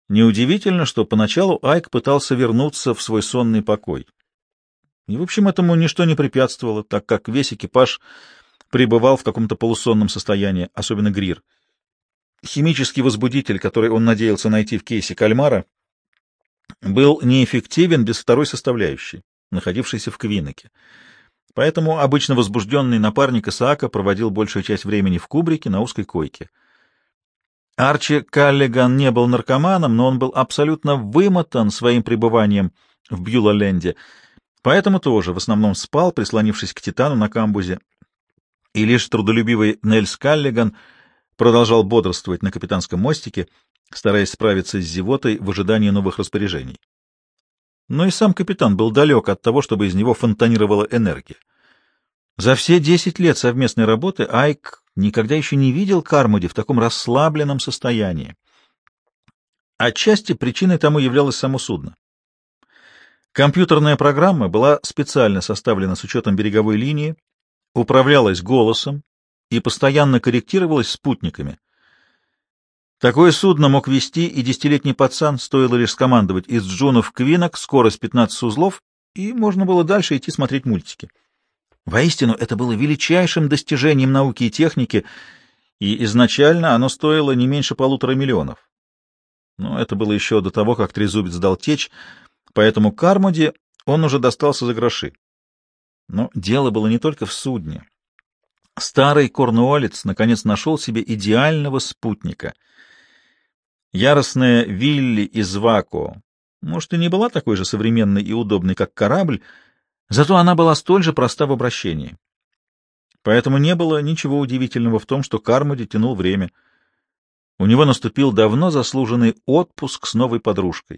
Неудивительно, что поначалу Айк пытался вернуться в свой сонный покой. И, в общем, этому ничто не препятствовало, так как весь экипаж пребывал в каком-то полусонном состоянии, особенно Грир. Химический возбудитель, который он надеялся найти в кейсе кальмара, был неэффективен без второй составляющей, находившейся в Квинноке. Поэтому обычно возбужденный напарник Исаака проводил большую часть времени в кубрике на узкой койке. Арчи Каллиган не был наркоманом, но он был абсолютно вымотан своим пребыванием в Бьюла-Ленде, поэтому тоже в основном спал, прислонившись к Титану на камбузе, и лишь трудолюбивый Нельс Каллиган продолжал бодрствовать на капитанском мостике, стараясь справиться с зевотой в ожидании новых распоряжений. Но и сам капитан был далек от того, чтобы из него фонтанировала энергия. За все 10 лет совместной работы Айк никогда еще не видел Кармоди в таком расслабленном состоянии. Отчасти причиной тому являлось само судно. Компьютерная программа была специально составлена с учетом береговой линии, управлялась голосом и постоянно корректировалась спутниками. Такое судно мог вести и 10-летний пацан, стоило лишь скомандовать из Джуна в Квинок, скорость 15 узлов, и можно было дальше идти смотреть мультики. Воистину, это было величайшим достижением науки и техники, и изначально оно стоило не меньше $1,5 миллиона. Но это было еще до того, как Трезубец дал течь, поэтому Кармоди он уже достался за гроши. Но дело было не только в судне. Старый корнуоллец наконец нашел себе идеального спутника. Яростная Вилли из Вако, может, и не была такой же современной и удобной, как корабль, зато она была столь же проста в обращении. Поэтому не было ничего удивительного в том, что Кармоди тянул время. У него наступил давно заслуженный отпуск с новой подружкой.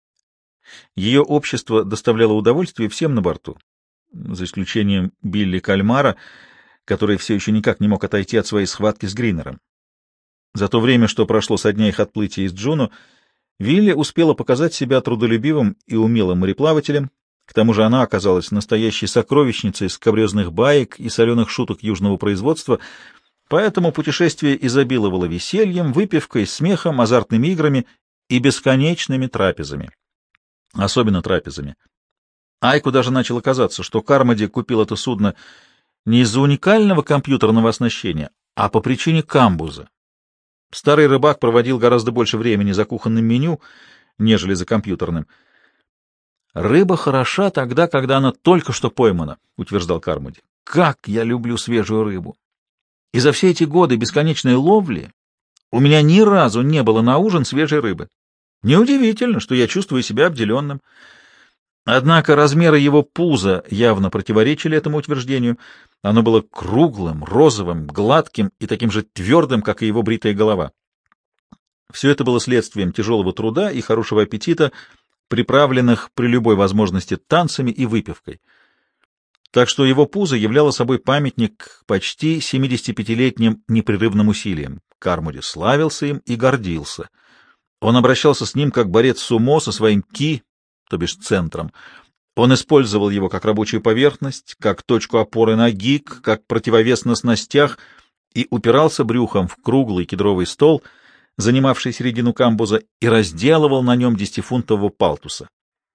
Ее общество доставляло удовольствие всем на борту, за исключением Билли Кальмара, который все еще никак не мог отойти от своей схватки с Гринером. За то время, что прошло со дня их отплытия из Джуну, Вилли успела показать себя трудолюбивым и умелым мореплавателем. К тому же она оказалась настоящей сокровищницей скабрезных баек и соленых шуток южного производства, поэтому путешествие изобиловало весельем, выпивкой, смехом, азартными играми и бесконечными трапезами. Особенно трапезами. Айку даже начало казаться, что Кармоди купил это судно не из-за уникального компьютерного оснащения, а по причине камбуза. Старый рыбак проводил гораздо больше времени за кухонным меню, нежели за компьютерным. «Рыба хороша тогда, когда она только что поймана», — утверждал Кармоди. «Как я люблю свежую рыбу! И за все эти годы бесконечной ловли у меня ни разу не было на ужин свежей рыбы. Неудивительно, что я чувствую себя обделенным». Однако размеры его пуза явно противоречили этому утверждению. Оно было круглым, розовым, гладким и таким же твердым, как и его бритая голова. Все это было следствием тяжелого труда и хорошего аппетита, приправленных при любой возможности танцами и выпивкой. Так что его пузо являло собой памятник почти 75-летним непрерывным усилиям. Кармоди славился им и гордился. Он обращался с ним как борец сумо со своим ки, то бишь центром. Он использовал его как рабочую поверхность, как точку опоры на гик, как противовес на снастях и упирался брюхом в круглый кедровый стол, занимавший середину камбуза, и разделывал на нем 10-фунтового палтуса.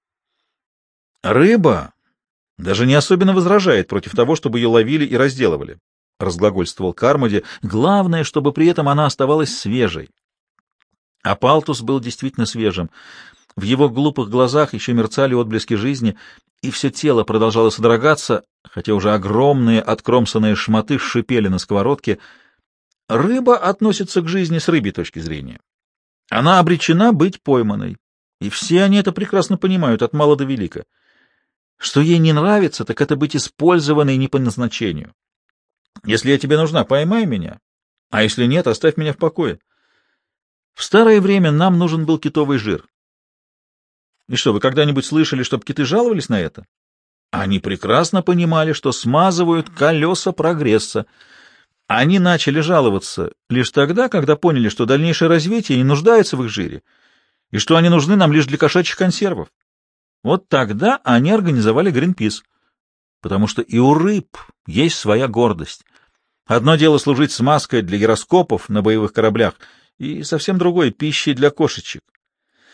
«Рыба даже не особенно возражает против того, чтобы ее ловили и разделывали», — разглагольствовал Кармоди. «Главное, чтобы при этом она оставалась свежей». А палтус был действительно свежим. В его глупых глазах еще мерцали отблески жизни, и все тело продолжало содрогаться, хотя уже огромные откромсанные шматы шипели на сковородке. Рыба относится к жизни с рыбьей точки зрения. Она обречена быть пойманной, и все они это прекрасно понимают, от мала до велика. Что ей не нравится, так это быть использованной не по назначению. Если я тебе нужна, поймай меня, а если нет, оставь меня в покое. В старое время нам нужен был китовый жир. И что, вы когда-нибудь слышали, чтобы киты жаловались на это? Они прекрасно понимали, что смазывают колеса прогресса. Они начали жаловаться лишь тогда, когда поняли, что дальнейшее развитие не нуждается в их жире, и что они нужны нам лишь для кошачьих консервов. Вот тогда они организовали Гринпис, потому что и у рыб есть своя гордость. Одно дело служить смазкой для гироскопов на боевых кораблях, и совсем другое — пищей для кошечек.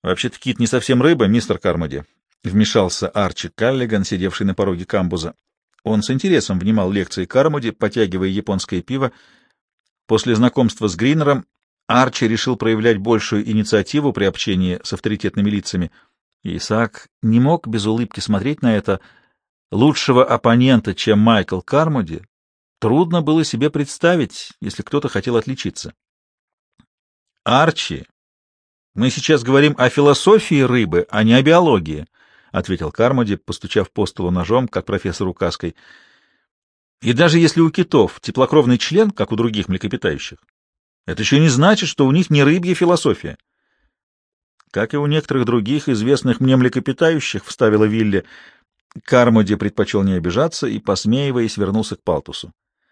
Вообще-то кит не совсем рыба, мистер Кармоди, — вмешался Арчи Каллиган, сидевший на пороге камбуза. Он с интересом внимал лекции Кармоди, потягивая японское пиво. После знакомства с Гринером Арчи решил проявлять большую инициативу при общении с авторитетными лицами. И Исаак не мог без улыбки смотреть на это. Лучшего оппонента, чем Майкл Кармоди, трудно было себе представить, если кто-то хотел отличиться. «Арчи, мы сейчас говорим о философии рыбы, а не о биологии», — ответил Кармоди, постучав по столу ножом, как профессор указкой. «И даже если у китов теплокровный член, как у других млекопитающих, это еще не значит, что у них не рыбья философия». «Как и у некоторых других известных мне млекопитающих», — вставила Вилли. Кармоди предпочел не обижаться и, посмеиваясь, вернулся к палтусу.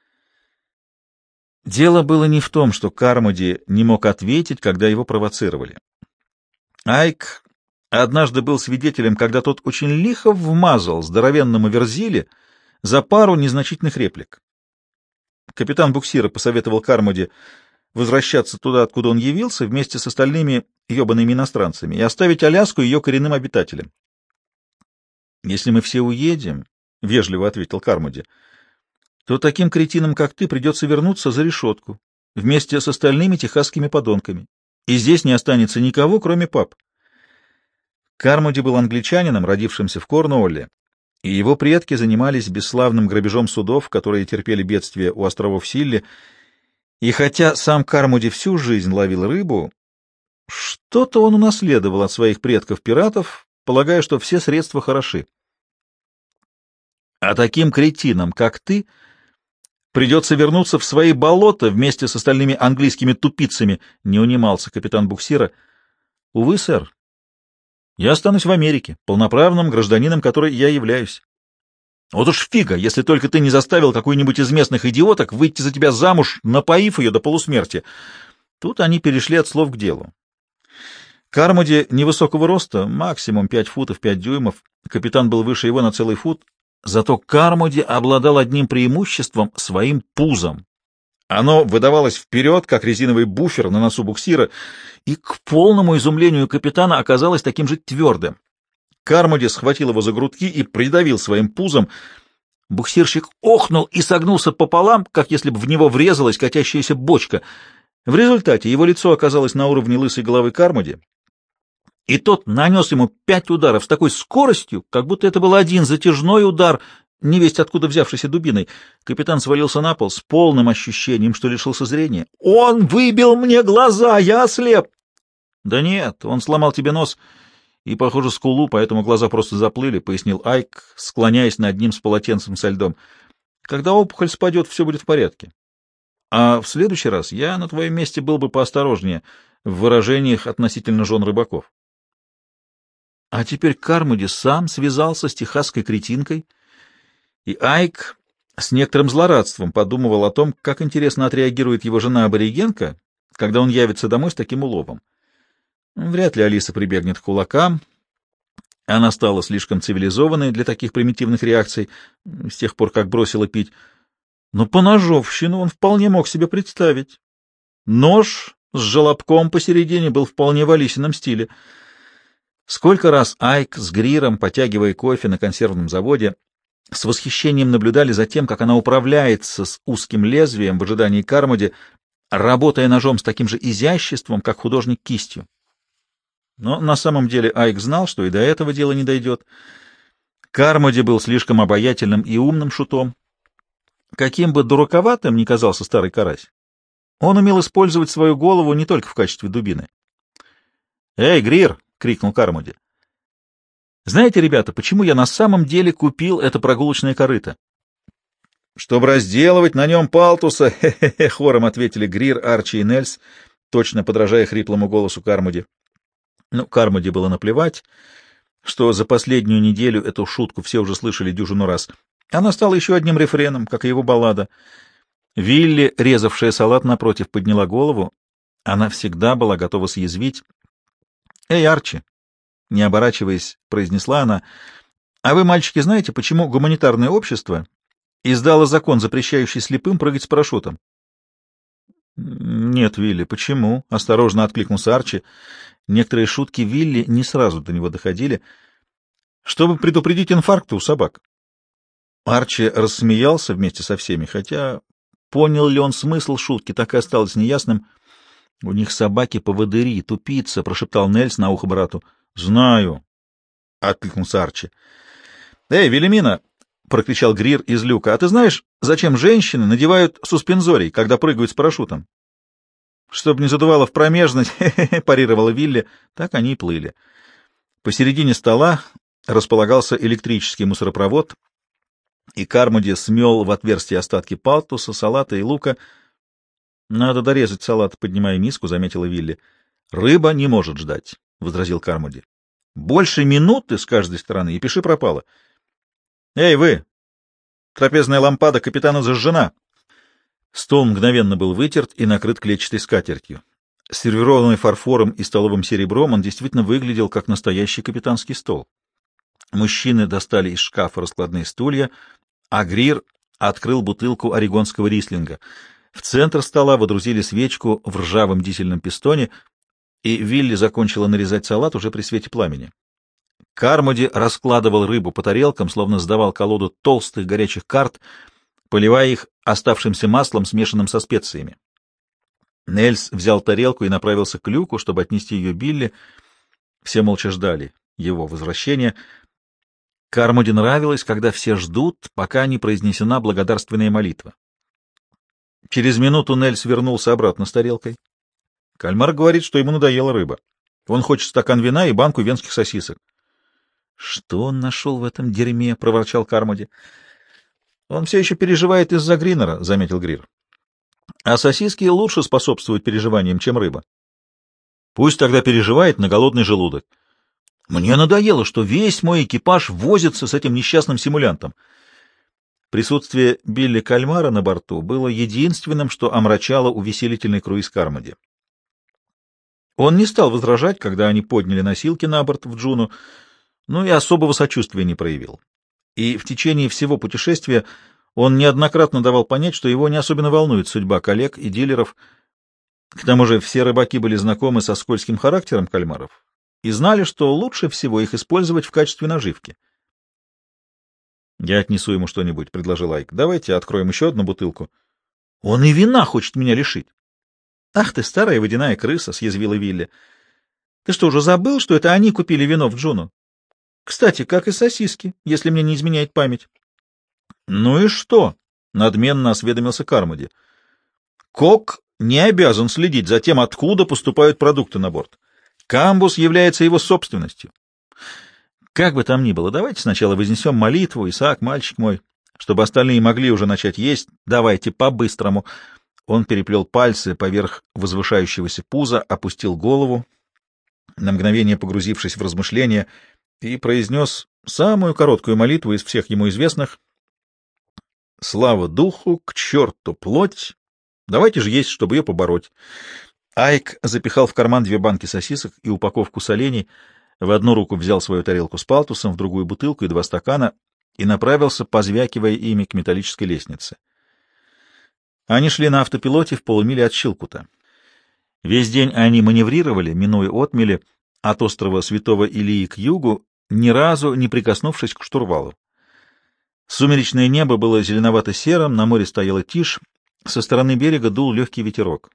Дело было не в том, что Кармоди не мог ответить, когда его провоцировали. Айк однажды был свидетелем, когда тот очень лихо вмазал здоровенному Верзиле за пару незначительных реплик. Капитан буксира посоветовал Кармоди возвращаться туда, откуда он явился, вместе с остальными ебаными иностранцами, и оставить Аляску ее коренным обитателям. «Если мы все уедем, — вежливо ответил Кармоди, — то таким кретинам, как ты, придется вернуться за решетку вместе с остальными техасскими подонками, и здесь не останется никого, кроме пап». Кармоди был англичанином, родившимся в Корнуолле, и его предки занимались бесславным грабежом судов, которые терпели бедствия у островов Силли, и хотя сам Кармоди всю жизнь ловил рыбу, что-то он унаследовал от своих предков-пиратов, полагая, что все средства хороши. «А таким кретинам, как ты, придется вернуться в свои болота вместе с остальными английскими тупицами», — не унимался капитан буксира. «Увы, сэр, я останусь в Америке, полноправным гражданином, которой я являюсь. Вот уж фига, если только ты не заставил какую-нибудь из местных идиоток выйти за тебя замуж, напоив ее до полусмерти». Тут они перешли от слов к делу. Кармоди невысокого роста, максимум 5 футов 5 дюймов, капитан был выше его на целый фут, зато Кармоди обладал одним преимуществом — своим пузом. Оно выдавалось вперед, как резиновый буфер на носу буксира, и к полному изумлению капитана оказалось таким же твердым. Кармоди схватил его за грудки и придавил своим пузом. Буксирщик охнул и согнулся пополам, как если бы в него врезалась катящаяся бочка. В результате его лицо оказалось на уровне лысой головы Кармоди, и тот нанес ему 5 ударов с такой скоростью, как будто это был один затяжной удар, невесть откуда взявшийся дубиной. Капитан свалился на пол с полным ощущением, что лишился зрения. «Он выбил мне глаза! Я ослеп!» «Да нет, он сломал тебе нос и, похоже, скулу, поэтому глаза просто заплыли», — пояснил Айк, склоняясь над ним с полотенцем со льдом. «Когда опухоль спадет, все будет в порядке. А в следующий раз я на твоем месте был бы поосторожнее в выражениях относительно жен рыбаков». А теперь Кармоди сам связался с техасской кретинкой, и Айк с некоторым злорадством подумывал о том, как интересно отреагирует его жена-аборигенка, когда он явится домой с таким уловом. Вряд ли Алиса прибегнет к кулакам. Она стала слишком цивилизованной для таких примитивных реакций с тех пор, как бросила пить. Но поножовщину он вполне мог себе представить. Нож с желобком посередине был вполне в Алисином стиле. Сколько раз Айк с Гриром, потягивая кофе на консервном заводе, с восхищением наблюдали за тем, как она управляется с узким лезвием в ожидании Кармоди, работая ножом с таким же изяществом, как художник кистью. Но на самом деле Айк знал, что и до этого дела не дойдет. Кармоди был слишком обаятельным и умным шутом. Каким бы дураковатым ни казался старый карась, он умел использовать свою голову не только в качестве дубины. «Эй, Грир!» — крикнул Кармоди. «Знаете, ребята, почему я на самом деле купил это прогулочное корыто?» «Чтобы разделывать на нем палтуса!» — хором ответили Грир, Арчи и Нельс, точно подражая хриплому голосу Кармоди. Ну, Кармоди было наплевать, что за последнюю неделю эту шутку все уже слышали дюжину раз. Она стала еще одним рефреном, как и его баллада. Вилли, резавшая салат напротив, подняла голову. Она всегда была готова съязвить. «Эй, Арчи!» — не оборачиваясь, произнесла она. «А вы, мальчики, знаете, почему гуманитарное общество издало закон, запрещающий слепым прыгать с парашютом?» «Нет, Вилли, почему?» — осторожно откликнулся Арчи. Некоторые шутки Вилли не сразу до него доходили. Чтобы предупредить инфаркты у собак. Арчи рассмеялся вместе со всеми, хотя понял ли он смысл шутки, так и осталось неясным. — У них собаки-поводыри, тупица, — прошептал Нельс на ухо брату. — Знаю, — откликнулся Арчи. — Эй, Велимина! — прокричал Грир из люка. — А ты знаешь, зачем женщины надевают суспензорий, когда прыгают с парашютом? — Чтобы не задувало в промежность, — парировала Вилли. Так они и плыли. Посередине стола располагался электрический мусоропровод, и Кармоди смел в отверстие остатки палтуса, салата и лука. — Надо дорезать салат, — поднимая миску, — заметила Вилли. — Рыба не может ждать, — возразил Кармоди. — Больше минуты с каждой стороны, и пиши пропало. — Эй, вы! Трапезная лампада капитана зажжена! Стол мгновенно был вытерт и накрыт клетчатой скатертью. Сервированный фарфором и столовым серебром, он действительно выглядел как настоящий капитанский стол. Мужчины достали из шкафа раскладные стулья, а Грир открыл бутылку орегонского рислинга. В центр стола водрузили свечку в ржавом дизельном пистоне, и Вилли закончила нарезать салат уже при свете пламени. Кармоди раскладывал рыбу по тарелкам, словно сдавал колоду толстых горячих карт, поливая их оставшимся маслом, смешанным со специями. Нельс взял тарелку и направился к люку, чтобы отнести ее Билли. Все молча ждали его возвращения. Кармоди нравилось, когда все ждут, пока не произнесена благодарственная молитва. Через минуту Нельс вернулся обратно с тарелкой. Кальмар говорит, что ему надоела рыба. Он хочет стакан вина и банку венских сосисок. — Что он нашел в этом дерьме? — проворчал Кармоди. — Он все еще переживает из-за Гриннера, — заметил Грир. — А сосиски лучше способствуют переживаниям, чем рыба. — Пусть тогда переживает на голодный желудок. Мне надоело, что весь мой экипаж возится с этим несчастным симулянтом. Присутствие Билли Кальмара на борту было единственным, что омрачало увеселительный круиз Кармоди. Он не стал возражать, когда они подняли носилки на борт в Джуну, но и особого сочувствия не проявил. И в течение всего путешествия он неоднократно давал понять, что его не особенно волнует судьба коллег и дилеров. К тому же все рыбаки были знакомы со скользким характером кальмаров и знали, что лучше всего их использовать в качестве наживки. — Я отнесу ему что-нибудь, — предложил Айк. — Давайте откроем еще одну бутылку. — Он и вина хочет меня лишить. — Ах ты, старая водяная крыса! — съязвила Вилли. — Ты что, уже забыл, что это они купили вино в Джуну? Кстати, как и сосиски, если мне не изменяет память. — Ну и что? — надменно осведомился Кармоди. — Кок не обязан следить за тем, откуда поступают продукты на борт. Камбус является его собственностью. Как бы там ни было, давайте сначала вознесем молитву, Исаак, мальчик мой, чтобы остальные могли уже начать есть. Давайте по-быстрому. Он переплел пальцы поверх возвышающегося пуза, опустил голову, на мгновение погрузившись в размышления, и произнес самую короткую молитву из всех ему известных. «Слава духу, к черту плоть! Давайте же есть, чтобы ее побороть». Айк запихал в карман 2 банки сосисок и упаковку солений, в одну руку взял свою тарелку с палтусом, в другую бутылку и 2 стакана и направился, позвякивая ими, к металлической лестнице. Они шли на автопилоте в полумиле от Щилкута. Весь день они маневрировали, минуя отмели от острова Святого Илии к югу, ни разу не прикоснувшись к штурвалу. Сумеречное небо было зеленовато-серым, на море стояла тишь, со стороны берега дул легкий ветерок.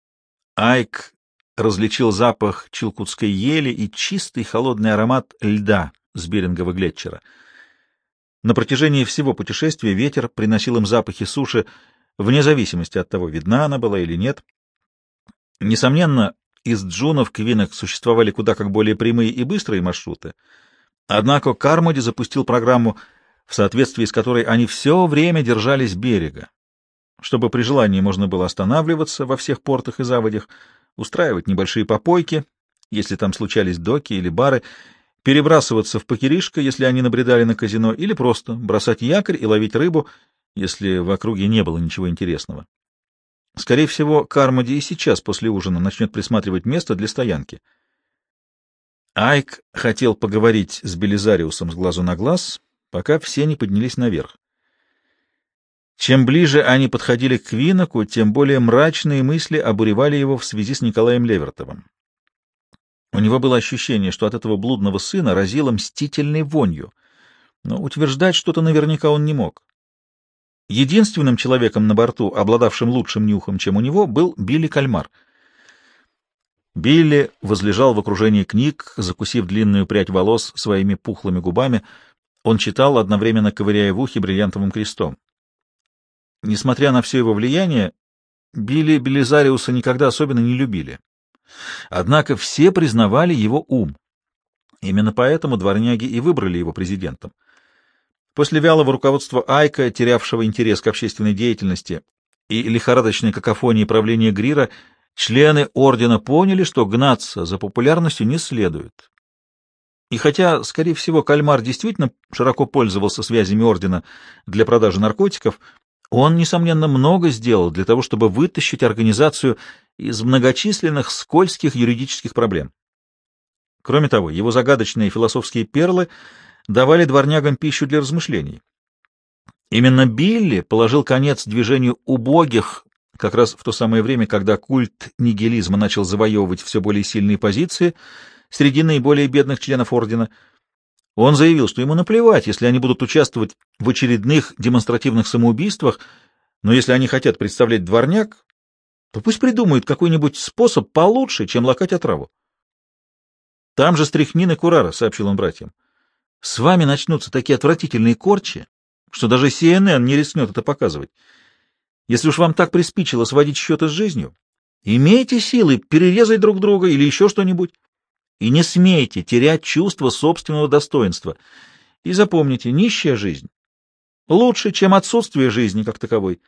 Айк различил запах чилкутской ели и чистый холодный аромат льда с Берингового глетчера. На протяжении всего путешествия ветер приносил им запахи суши, вне зависимости от того, видна она была или нет. Несомненно, из Джуна в Квинок существовали куда как более прямые и быстрые маршруты, однако Кармоди запустил программу, в соответствии с которой они все время держались берега, чтобы при желании можно было останавливаться во всех портах и заводях, устраивать небольшие попойки, если там случались доки или бары, перебрасываться в покеришко, если они набредали на казино, или просто бросать якорь и ловить рыбу, если в округе не было ничего интересного. Скорее всего, Кармоди и сейчас после ужина начнет присматривать место для стоянки. Айк хотел поговорить с Белизариусом с глазу на глаз, пока все не поднялись наверх. Чем ближе они подходили к Квиноку, тем более мрачные мысли обуревали его в связи с Николаем Левертовым. У него было ощущение, что от этого блудного сына разило мстительной вонью, но утверждать что-то наверняка он не мог. Единственным человеком на борту, обладавшим лучшим нюхом, чем у него, был Билли Кальмар. Билли возлежал в окружении книг, закусив длинную прядь волос своими пухлыми губами. Он читал, одновременно ковыряя в ухе бриллиантовым крестом. Несмотря на все его влияние, Билли Белизариуса никогда особенно не любили. Однако все признавали его ум. Именно поэтому дворняги и выбрали его президентом. После вялого руководства Айка, терявшего интерес к общественной деятельности, и лихорадочной какофонии правления Грира, члены ордена поняли, что гнаться за популярностью не следует. И хотя, скорее всего, Кальмар действительно широко пользовался связями ордена для продажи наркотиков, он, несомненно, много сделал для того, чтобы вытащить организацию из многочисленных скользких юридических проблем. Кроме того, его загадочные философские перлы давали дворнягам пищу для размышлений. Именно Билли положил конец движению убогих как раз в то самое время, когда культ нигилизма начал завоевывать все более сильные позиции среди наиболее бедных членов ордена. Он заявил, что ему наплевать, если они будут участвовать в очередных демонстративных самоубийствах, но если они хотят представлять дворняг, то пусть придумают какой-нибудь способ получше, чем лакать отраву. «Там же стряхнин и курара», — сообщил он братьям. «С вами начнутся такие отвратительные корчи, что даже CNN не рискнет это показывать. Если уж вам так приспичило сводить счеты с жизнью, имейте силы перерезать друг друга или еще что-нибудь. И не смейте терять чувство собственного достоинства. И запомните, нищая жизнь лучше, чем отсутствие жизни как таковой».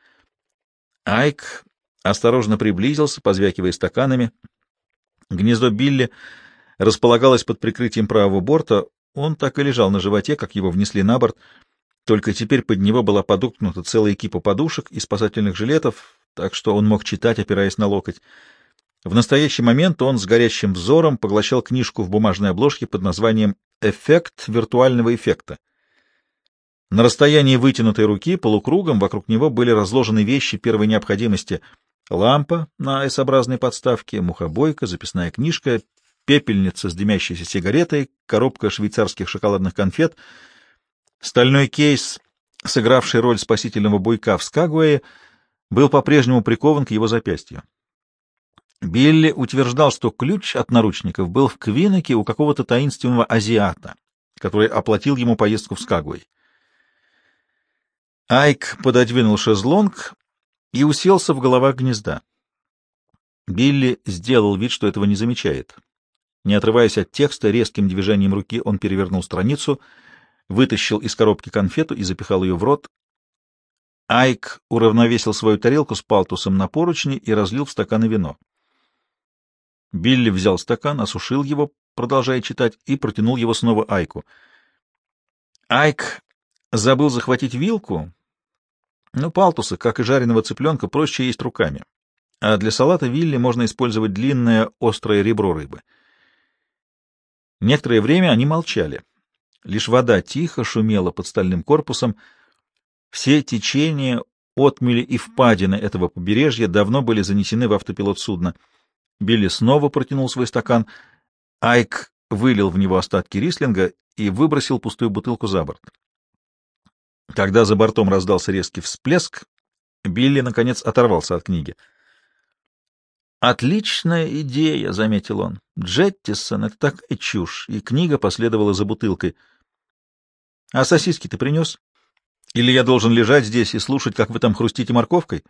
Айк осторожно приблизился, позвякивая стаканами. Гнездо Билли располагалось под прикрытием правого борта. Он так и лежал на животе, как его внесли на борт, только теперь под него была подоткнута целая кипа подушек и спасательных жилетов, так что он мог читать, опираясь на локоть. В настоящий момент он с горящим взором поглощал книжку в бумажной обложке под названием «Эффект виртуального эффекта». На расстоянии вытянутой руки полукругом вокруг него были разложены вещи первой необходимости: лампа на S-образной подставке, мухобойка, записная книжка, пепельница с дымящейся сигаретой, коробка швейцарских шоколадных конфет, стальной кейс, сыгравший роль спасительного буйка в Скагуэе, был по-прежнему прикован к его запястью. Билли утверждал, что ключ от наручников был в Квинноке у какого-то таинственного азиата, который оплатил ему поездку в Скагуэй. Айк пододвинул шезлонг и уселся в головах гнезда. Билли сделал вид, что этого не замечает. Не отрываясь от текста, резким движением руки он перевернул страницу, вытащил из коробки конфету и запихал ее в рот. Айк уравновесил свою тарелку с палтусом на поручни и разлил в стаканы вино. Билли взял стакан, осушил его, продолжая читать, и протянул его снова Айку. Айк забыл захватить вилку, но палтуса, как и жареного цыпленка, проще есть руками, а для салата Вилли можно использовать длинное острое ребро рыбы. Некоторое время они молчали. Лишь вода тихо шумела под стальным корпусом. Все течения, отмели и впадины этого побережья давно были занесены в автопилот судна. Билли снова протянул свой стакан. Айк вылил в него остатки рислинга и выбросил пустую бутылку за борт. Когда за бортом раздался резкий всплеск, Билли, наконец, оторвался от книги. «Отличная идея», — заметил он. «Джеттисон — это так и чушь». И книга последовала за бутылкой. «А сосиски ты принес? Или я должен лежать здесь и слушать, как вы там хрустите морковкой?»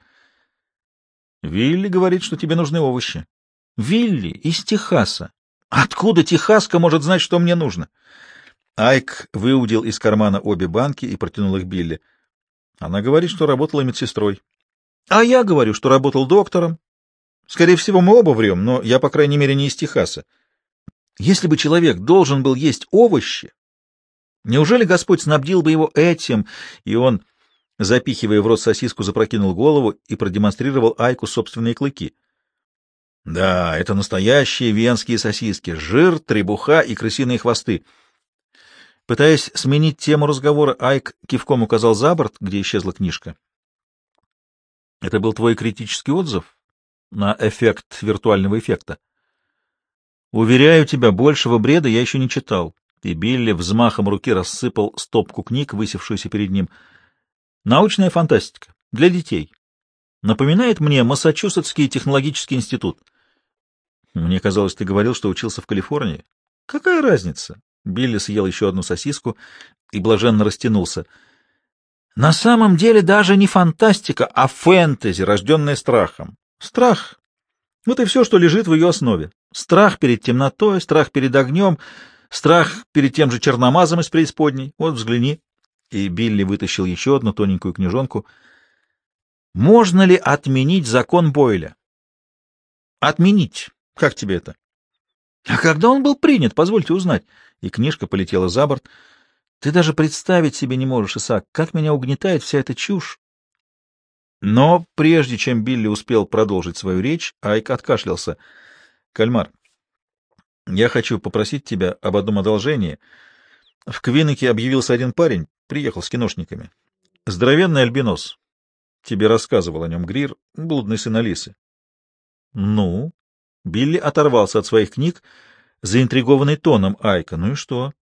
«Вилли говорит, что тебе нужны овощи». «Вилли из Техаса. Откуда техаска может знать, что мне нужно?» Айк выудил из кармана обе банки и протянул их Билли. «Она говорит, что работала медсестрой». «А я говорю, что работал доктором. Скорее всего, мы оба врем, но я, по крайней мере, не из Техаса. Если бы человек должен был есть овощи, неужели Господь снабдил бы его этим?» И он, запихивая в рот сосиску, запрокинул голову и продемонстрировал Айку собственные клыки. «Да, это настоящие венские сосиски, жир, требуха и крысиные хвосты». Пытаясь сменить тему разговора, Айк кивком указал за борт, где исчезла книжка. «Это был твой критический отзыв на эффект виртуального эффекта?» Уверяю тебя, большего бреда я еще не читал. И Билли взмахом руки рассыпал стопку книг, высевшуюся перед ним. Научная фантастика. Для детей. Напоминает мне Массачусетский технологический институт. Мне казалось, ты говорил, что учился в Калифорнии. Какая разница? Билли съел еще одну сосиску и блаженно растянулся. На самом деле даже не фантастика, а фэнтези, рожденная страхом. Страх — вот и все, что лежит в ее основе. Страх перед темнотой, страх перед огнем, страх перед тем же черномазом из преисподней. Вот взгляни. И Билли вытащил еще одну тоненькую книжонку. Можно ли отменить закон Бойля? Отменить. Как тебе это? А когда он был принят, позвольте узнать. И книжка полетела за борт. Ты даже представить себе не можешь, Исаак, как меня угнетает вся эта чушь. Но прежде чем Билли успел продолжить свою речь, Айк откашлялся. — Кальмар, я хочу попросить тебя об одном одолжении. В Квиннике объявился один парень, приехал с киношниками. Здоровенный альбинос. Тебе рассказывал о нем Грир, блудный сын Алисы. — Ну? Билли оторвался от своих книг, заинтригованный тоном Айка. — Ну и что?